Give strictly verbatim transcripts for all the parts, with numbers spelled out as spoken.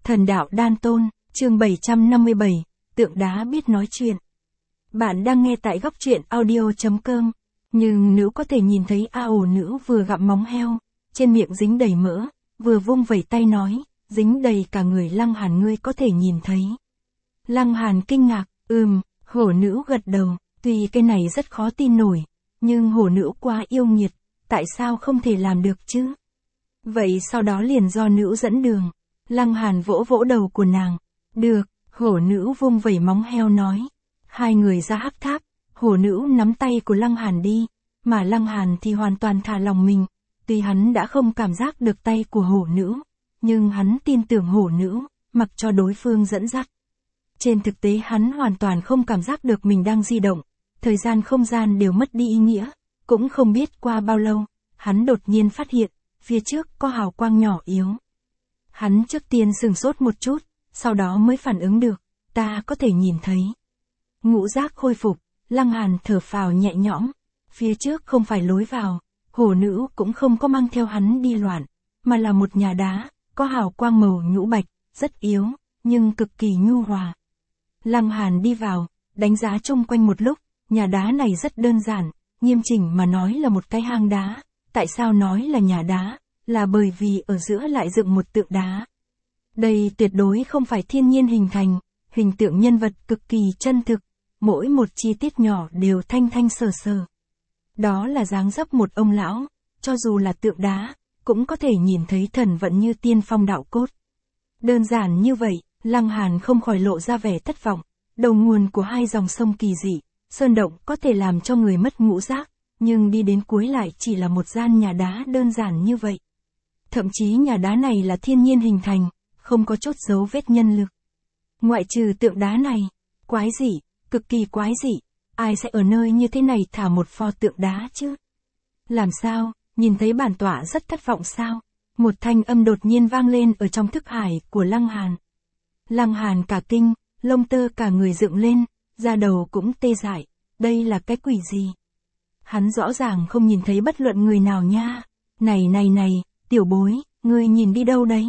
Thần đạo đan tôn, chương bảy trăm năm mươi bảy, tượng đá biết nói chuyện. Bạn đang nghe tại góc truyện audio.com, nhưng nữ có thể nhìn thấy a ồ nữ vừa gặm móng heo, trên miệng dính đầy mỡ, vừa vung vẩy tay nói, dính đầy cả người. Lăng Hàn ngươi có thể nhìn thấy. Lăng Hàn kinh ngạc, ừm, hổ nữ gật đầu, tuy cái này rất khó tin nổi, nhưng hổ nữ quá yêu nghiệt, tại sao không thể làm được chứ? Vậy sau đó liền do nữ dẫn đường. Lăng Hàn vỗ vỗ đầu của nàng. Được, hổ nữ vung vẩy móng heo nói. Hai người ra hắc tháp, hổ nữ nắm tay của Lăng Hàn đi, mà Lăng Hàn thì hoàn toàn thả lòng mình. Tuy hắn đã không cảm giác được tay của hổ nữ, nhưng hắn tin tưởng hổ nữ, mặc cho đối phương dẫn dắt. Trên thực tế hắn hoàn toàn không cảm giác được mình đang di động, thời gian không gian đều mất đi ý nghĩa, cũng không biết qua bao lâu, hắn đột nhiên phát hiện, phía trước có hào quang nhỏ yếu. Hắn trước tiên sửng sốt một chút, sau đó mới phản ứng được, ta có thể nhìn thấy. Ngũ giác khôi phục, Lăng Hàn thở phào nhẹ nhõm, phía trước không phải lối vào, hổ nữ cũng không có mang theo hắn đi loạn, mà là một nhà đá, có hào quang màu nhũ bạch, rất yếu, nhưng cực kỳ nhu hòa. Lăng Hàn đi vào, đánh giá chung quanh một lúc, nhà đá này rất đơn giản, nghiêm chỉnh mà nói là một cái hang đá. Tại sao nói là nhà đá? Là bởi vì ở giữa lại dựng một tượng đá. Đây tuyệt đối không phải thiên nhiên hình thành, hình tượng nhân vật cực kỳ chân thực, mỗi một chi tiết nhỏ đều thanh thanh sờ sờ. Đó là dáng dấp một ông lão, cho dù là tượng đá, cũng có thể nhìn thấy thần vận như tiên phong đạo cốt. Đơn giản như vậy, Lăng Hàn không khỏi lộ ra vẻ thất vọng, đầu nguồn của hai dòng sông kỳ dị, sơn động có thể làm cho người mất ngũ giác, nhưng đi đến cuối lại chỉ là một gian nhà đá đơn giản như vậy. Thậm chí nhà đá này là thiên nhiên hình thành, không có chút dấu vết nhân lực. Ngoại trừ tượng đá này, quái dị, cực kỳ quái dị, ai sẽ ở nơi như thế này thả một pho tượng đá chứ? Làm sao, nhìn thấy bản tọa rất thất vọng sao? Một thanh âm đột nhiên vang lên ở trong thức hải của Lăng Hàn. Lăng Hàn cả kinh, lông tơ cả người dựng lên, da đầu cũng tê dại, đây là cái quỷ gì? Hắn rõ ràng không nhìn thấy bất luận người nào nha. Này này này, tiểu bối, ngươi nhìn đi đâu đấy?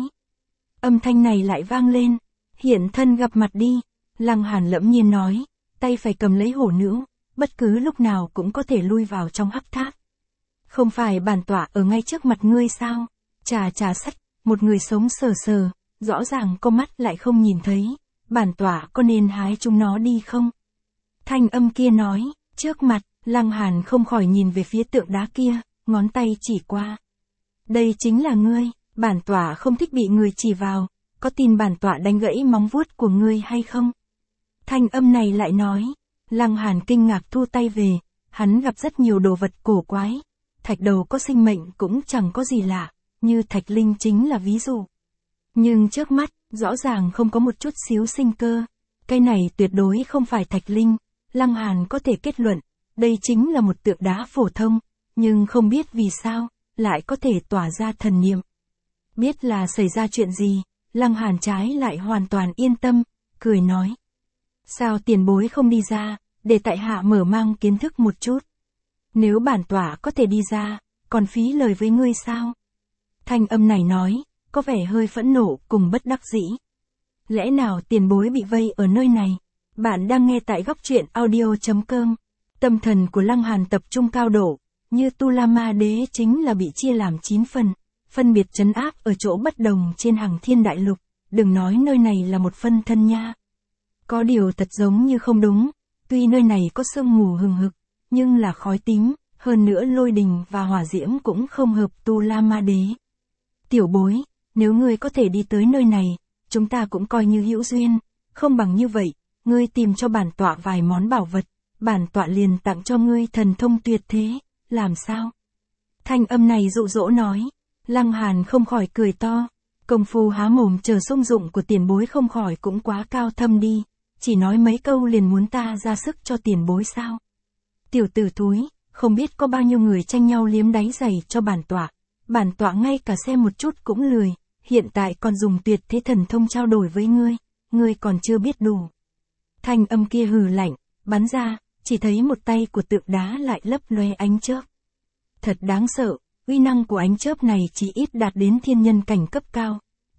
Âm thanh này lại vang lên. Hiện thân gặp mặt đi. Lăng Hàn lẫm nhiên nói, tay phải cầm lấy hổ nữ, bất cứ lúc nào cũng có thể lui vào trong hắc tháp. Không phải bản tọa ở ngay trước mặt ngươi sao? Trà trà sách, một người sống sờ sờ, rõ ràng có mắt lại không nhìn thấy. Bản tọa có nên hái chúng nó đi không? Thanh âm kia nói, trước mặt. Lăng Hàn không khỏi nhìn về phía tượng đá kia, ngón tay chỉ qua. Đây chính là ngươi, bản tọa không thích bị người chỉ vào, có tin bản tọa đánh gãy móng vuốt của ngươi hay không? Thanh âm này lại nói, Lăng Hàn kinh ngạc thu tay về, hắn gặp rất nhiều đồ vật cổ quái, thạch đầu có sinh mệnh cũng chẳng có gì lạ, như thạch linh chính là ví dụ. Nhưng trước mắt, rõ ràng không có một chút xíu sinh cơ, cái này tuyệt đối không phải thạch linh, Lăng Hàn có thể kết luận. Đây chính là một tượng đá phổ thông, nhưng không biết vì sao, lại có thể tỏa ra thần niệm. Biết là xảy ra chuyện gì, Lăng Hàn trái lại hoàn toàn yên tâm, cười nói. Sao tiền bối không đi ra, để tại hạ mở mang kiến thức một chút. Nếu bản tọa có thể đi ra, còn phí lời với ngươi sao? Thanh âm này nói, có vẻ hơi phẫn nộ cùng bất đắc dĩ. Lẽ nào tiền bối bị vây ở nơi này? Bạn đang nghe tại góc truyện audio.com. Tâm thần của Lăng Hàn tập trung cao độ, như Tu La Ma Đế chính là bị chia làm chín phần, phân biệt trấn áp ở chỗ bất đồng trên hằng thiên đại lục, đừng nói nơi này là một phân thân nha. Có điều thật giống như không đúng, tuy nơi này có sương mù hừng hực, nhưng là khói tím, hơn nữa lôi đình và hỏa diễm cũng không hợp Tu La Ma Đế. Tiểu bối, nếu ngươi có thể đi tới nơi này, chúng ta cũng coi như hữu duyên, không bằng như vậy, ngươi tìm cho bản tọa vài món bảo vật. Bản tọa liền tặng cho ngươi thần thông tuyệt thế, làm sao? Thanh âm này dụ dỗ nói, Lăng Hàn không khỏi cười to, công phu há mồm chờ sung dụng của tiền bối không khỏi cũng quá cao thâm đi, chỉ nói mấy câu liền muốn ta ra sức cho tiền bối sao? Tiểu tử thúi, không biết có bao nhiêu người tranh nhau liếm đáy giày cho bản tọa, bản tọa ngay cả xem một chút cũng lười, hiện tại còn dùng tuyệt thế thần thông trao đổi với ngươi, ngươi còn chưa biết đủ. Thanh âm kia hừ lạnh, bắn ra. Chỉ thấy một tay của tượng đá lại lấp loe ánh chớp. Thật đáng sợ, uy năng của ánh chớp này chỉ ít đạt đến thiên nhân cảnh cấp cao,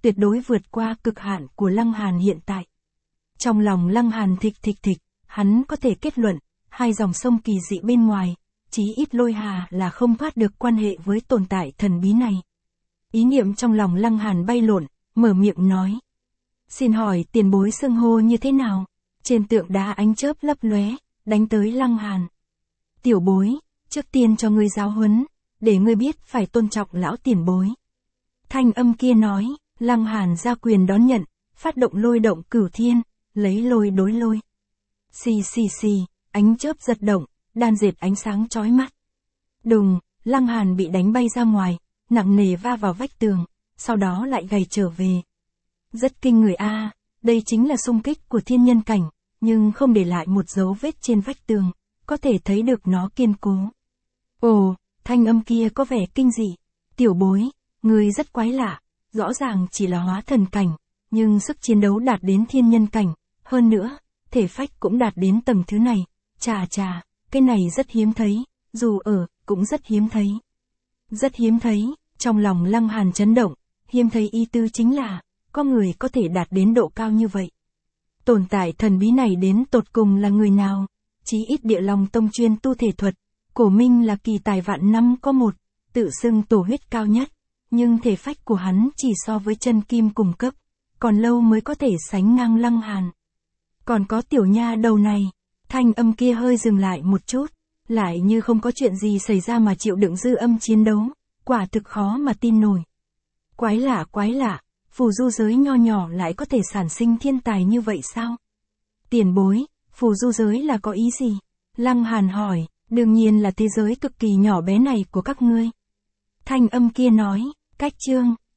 tuyệt đối vượt qua cực hạn của Lăng Hàn hiện tại. Trong lòng Lăng Hàn thịch thịch thịch, hắn có thể kết luận, hai dòng sông kỳ dị bên ngoài, chí ít Lôi Hà là không thoát được quan hệ với tồn tại thần bí này. Ý niệm trong lòng Lăng Hàn bay lộn, mở miệng nói. Xin hỏi tiền bối xưng hô như thế nào? Trên tượng đá ánh chớp lấp lóe, đánh tới Lăng Hàn. Tiểu bối, trước tiên cho ngươi giáo huấn, để ngươi biết phải tôn trọng lão tiền bối. Thanh âm kia nói, Lăng Hàn ra quyền đón nhận, phát động lôi động cửu thiên, lấy lôi đối lôi. Xì xì xì, ánh chớp giật động, đan dệt ánh sáng chói mắt. Đùng, Lăng Hàn bị đánh bay ra ngoài, nặng nề va vào vách tường, sau đó lại gầy trở về. Rất kinh người a, à, đây chính là xung kích của thiên nhân cảnh, nhưng không để lại một dấu vết trên vách tường, có thể thấy được nó kiên cố. Ồ, thanh âm kia có vẻ kinh dị. Tiểu bối, ngươi rất quái lạ, rõ ràng chỉ là hóa thần cảnh, nhưng sức chiến đấu đạt đến thiên nhân cảnh, hơn nữa, thể phách cũng đạt đến tầng thứ này. Chà chà, cái này rất hiếm thấy, dù ở, cũng rất hiếm thấy. Rất hiếm thấy, trong lòng Lăng Hàn chấn động, hiếm thấy ý tư chính là, có người có thể đạt đến độ cao như vậy. Tồn tại thần bí này đến tột cùng là người nào? Chí ít Địa Long Tông chuyên tu thể thuật, Cổ Minh là kỳ tài vạn năm có một, tự xưng tổ huyết cao nhất, nhưng thể phách của hắn chỉ so với chân kim cùng cấp, còn lâu mới có thể sánh ngang Lăng Hàn. Còn có tiểu nha đầu này, thanh âm kia hơi dừng lại một chút, lại như không có chuyện gì xảy ra mà chịu đựng dư âm chiến đấu, quả thực khó mà tin nổi. Quái lạ quái lạ, phù du giới nho nhỏ lại có thể sản sinh thiên tài như vậy sao? Tiền bối, phù du giới là có ý gì? Lăng Hàn hỏi, đương nhiên là thế giới cực kỳ nhỏ bé này của các ngươi. Thanh âm kia nói, cách chương.